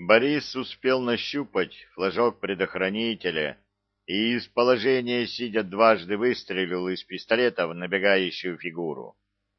Борис успел нащупать флажок предохранителя и из положения сидя дважды выстрелил из пистолета в набегающую фигуру.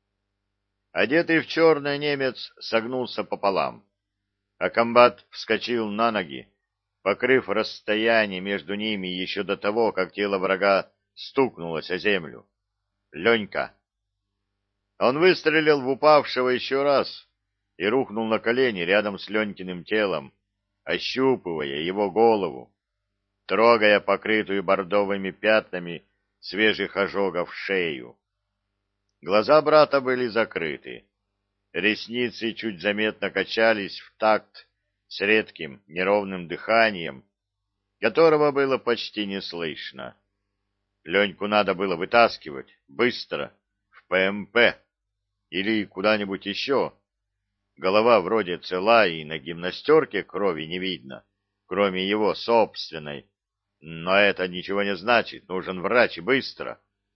Одетый в черное немец согнулся пополам, а комбат вскочил на ноги, покрыв расстояние между ними еще до того, как тело врага стукнулось о землю. Ленька. Он выстрелил в упавшего еще раз и рухнул на колени рядом с Ленькиным телом, ощупывая его голову, трогая покрытую бордовыми пятнами свежих ожогов шею. Глаза брата были закрыты. Ресницы чуть заметно качались в такт с редким неровным дыханием, которого было почти не слышно. Леньку надо было вытаскивать быстро, в ПМП или куда-нибудь еще. Голова вроде цела и на гимнастерке крови не видно, кроме его собственной. Но это ничего не значит, нужен врач и быстро.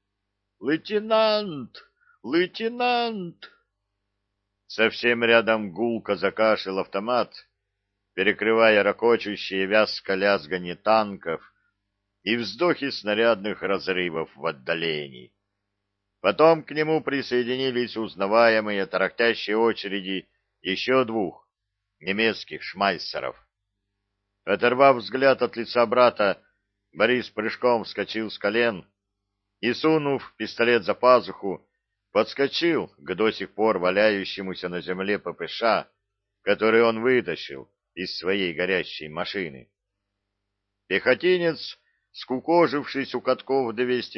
«Лейтенант! Лейтенант!» Совсем рядом гулко закашлял автомат, перекрывая рокочущее вязкое лязганье танков и вздохи снарядных разрывов в отдалении. Потом к нему присоединились узнаваемые тарахтящие очереди еще двух немецких шмайсеров. Оторвав взгляд от лица брата, Борис прыжком вскочил с колен и, сунув пистолет за пазуху, подскочил к до сих пор валяющемуся на земле ППШ, который он вытащил из своей горящей машины. Пехотинец, скукожившись у катков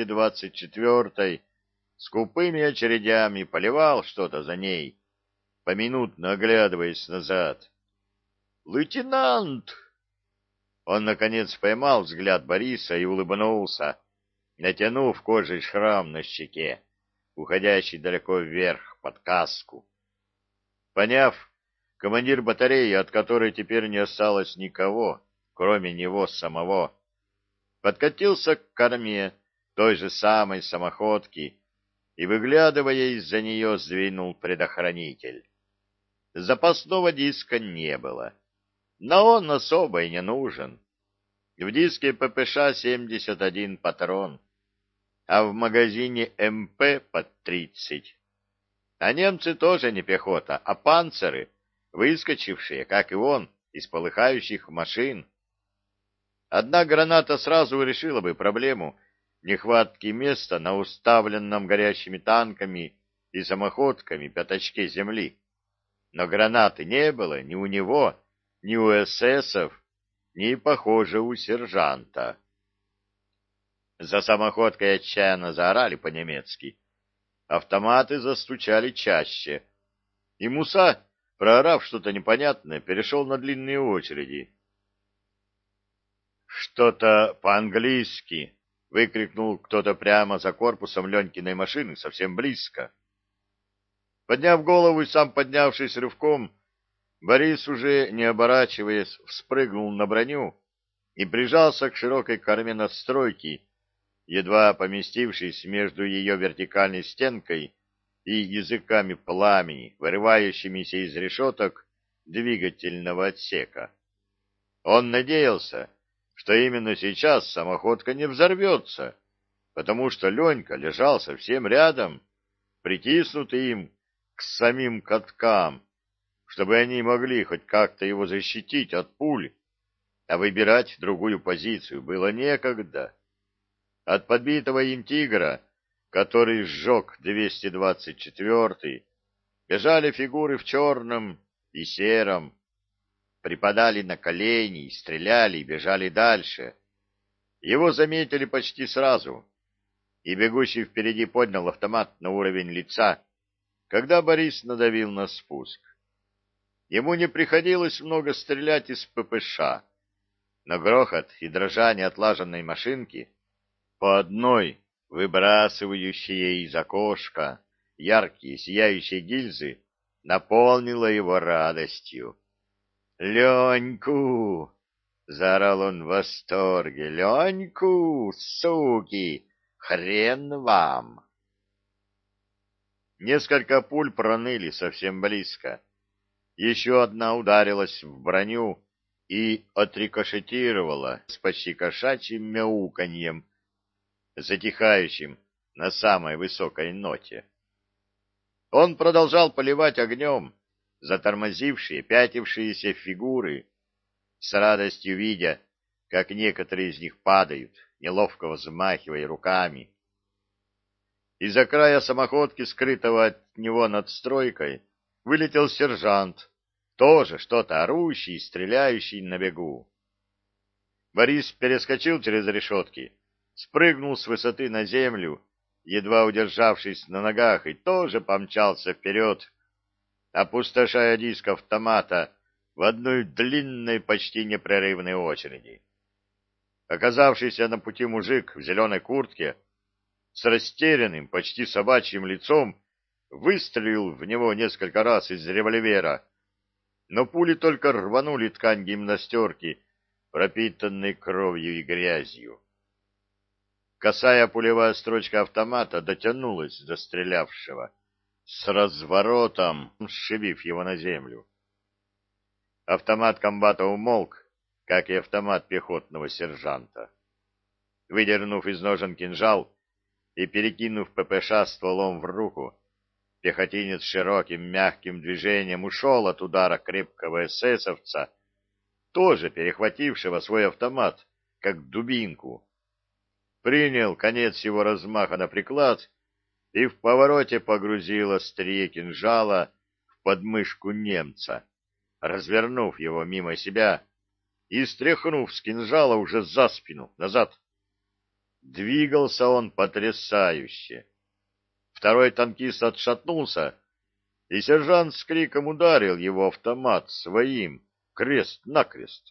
224-й, скупыми очередями поливал что-то за ней, поминутно оглядываясь назад. «Лейтенант!» Он, наконец, поймал взгляд Бориса и улыбнулся, натянув кожей шрам на щеке, уходящий далеко вверх под каску. Поняв, командир батареи, от которой теперь не осталось никого, кроме него самого, подкатился к корме той же самой самоходки и, выглядывая из-за нее, сдвинул предохранитель. Запасного диска не было, но он особо и не нужен. В диске ППШ 71 патрон, а в магазине МП под 30. А немцы тоже не пехота, а панциры, выскочившие, как и он, из полыхающих машин. Одна граната сразу решила бы проблему нехватки места на уставленном горящими танками и самоходками пятачке земли. Но гранаты не было ни у него, ни у эсэсов, ни, похоже, у сержанта. За самоходкой отчаянно заорали по-немецки. Автоматы застучали чаще. И Муса, проорав что-то непонятное, перешел на длинные очереди. «Что-то по-английски!» — выкрикнул кто-то прямо за корпусом Ленькиной машины, совсем близко. Подняв голову и сам поднявшись рывком, Борис, уже не оборачиваясь, вспрыгнул на броню и прижался к широкой корме надстройки, едва поместившись между ее вертикальной стенкой и языками пламени, вырывающимися из решеток двигательного отсека. Он надеялся, что именно сейчас самоходка не взорвется, потому что Ленька лежал совсем рядом, притиснутый им к самим каткам, чтобы они могли хоть как-то его защитить от пуль, а выбирать другую позицию было некогда. От подбитого им «Тигра», который сжег 224-й, бежали фигуры в черном и сером, припадали на колени, стреляли и бежали дальше. Его заметили почти сразу, и бегущий впереди поднял автомат на уровень лица, когда Борис надавил на спуск. Ему не приходилось много стрелять из ППШ, но грохот и дрожание отлаженной машинки, по одной выбрасывающие из окошка яркие сияющие гильзы, наполнило его радостью. «Леньку!» — заорал он в восторге. «Леньку, суки! Хрен вам!» Несколько пуль проныли совсем близко. Еще одна ударилась в броню и отрикошетировала с почти кошачьим мяуканьем, затихающим на самой высокой ноте. Он продолжал поливать огнем затормозившие, пятившиеся фигуры, с радостью видя, как некоторые из них падают, неловко взмахивая руками. Из-за края самоходки, скрытого от него над стройкой, вылетел сержант, тоже что-то орущий и стреляющий на бегу. Борис перескочил через решетки, спрыгнул с высоты на землю, едва удержавшись на ногах, и тоже помчался вперед, опустошая диск автомата в одной длинной, почти непрерывной очереди. Оказавшийся на пути мужик в зеленой куртке с растерянным, почти собачьим лицом выстрелил в него несколько раз из револьвера, но пули только рванули ткань гимнастерки, пропитанной кровью и грязью. Косая пулевая строчка автомата дотянулась до стрелявшего, с разворотом сшибив его на землю. Автомат комбата умолк, как и автомат пехотного сержанта. Выдернув из ножен кинжал и перекинув ППШ стволом в руку, пехотинец широким мягким движением ушел от удара крепкого эсэсовца, тоже перехватившего свой автомат, как дубинку. Принял конец его размаха на приклад и в повороте погрузил острие кинжала в подмышку немца, развернув его мимо себя и стряхнув с кинжала уже за спину, назад. Двигался он потрясающе. Второй танкист отшатнулся, и сержант с криком ударил его автомат своим, крест-накрест.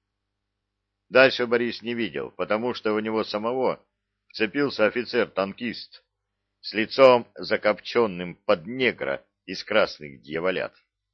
Дальше Борис не видел, потому что у него самого вцепился офицер-танкист с лицом закопченным под негра из красных дьяволят.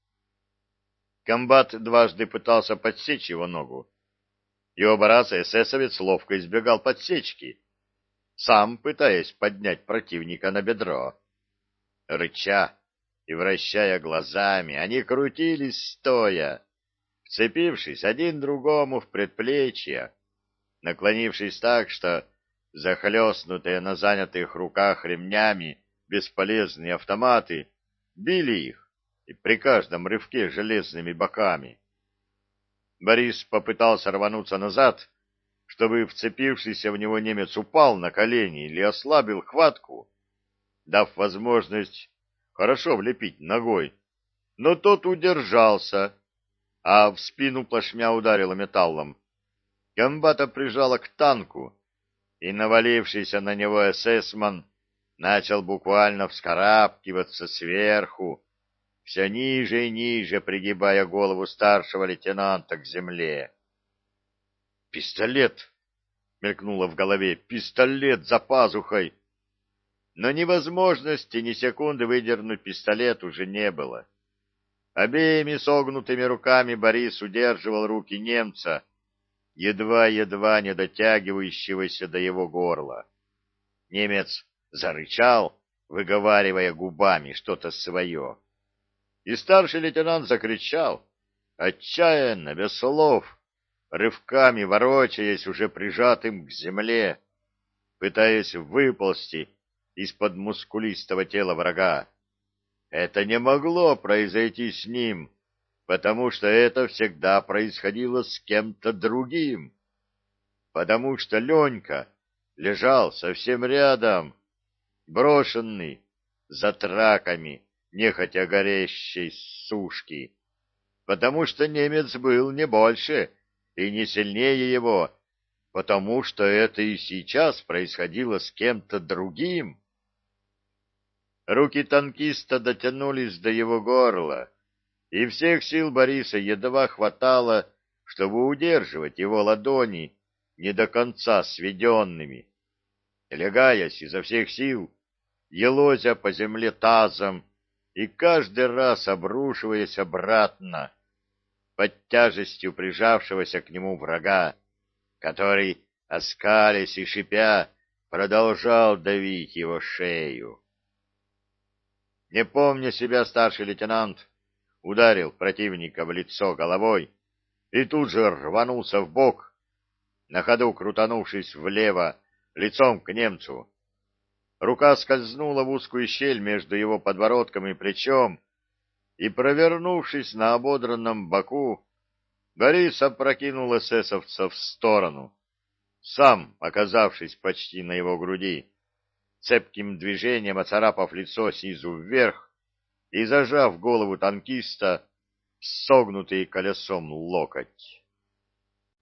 Комбат дважды пытался подсечь его ногу, и оба раза эсэсовец ловко избегал подсечки, сам пытаясь поднять противника на бедро. Рыча и вращая глазами, они крутились стоя, вцепившись один другому в предплечья, наклонившись так, что захлестнутые на занятых руках ремнями бесполезные автоматы били их и при каждом рывке железными боками. Борис попытался рвануться назад, чтобы вцепившийся в него немец упал на колени или ослабил хватку, дав возможность хорошо влепить ногой, но тот удержался, а в спину плашмя ударило металлом. Комбата прижало к танку, и навалившийся на него эсэсман начал буквально вскарабкиваться сверху, все ниже и ниже пригибая голову старшего лейтенанта к земле. «Пистолет!» — мелькнуло в голове. «Пистолет за пазухой!» Но ни возможности, ни секунды выдернуть пистолет уже не было. Обеими согнутыми руками Борис удерживал руки немца, едва-едва не дотягивающегося до его горла. Немец зарычал, выговаривая губами что-то свое. И старший лейтенант закричал, отчаянно, без слов, рывками ворочаясь уже прижатым к земле, пытаясь выползти из-под мускулистого тела врага. Это не могло произойти с ним, потому что это всегда происходило с кем-то другим, потому что Ленька лежал совсем рядом, брошенный за траками нехотя горящей сушки, потому что немец был не больше и не сильнее его, потому что это и сейчас происходило с кем-то другим. Руки танкиста дотянулись до его горла, и всех сил Бориса едва хватало, чтобы удерживать его ладони не до конца сведенными. Лягаясь изо всех сил, елозя по земле тазом и каждый раз обрушиваясь обратно под тяжестью прижавшегося к нему врага, который, оскалясь и шипя, продолжал давить его шею. Не помня себя, старший лейтенант ударил противника в лицо головой, и тут же рванулся в бок, на ходу крутанувшись влево, лицом к немцу. Рука скользнула в узкую щель между его подбородком и плечом, и, провернувшись на ободранном боку, Борис опрокинул эсэсовца в сторону, сам оказавшись почти на его груди, цепким движением оцарапав лицо снизу вверх и зажав голову танкиста в согнутый колесом локоть.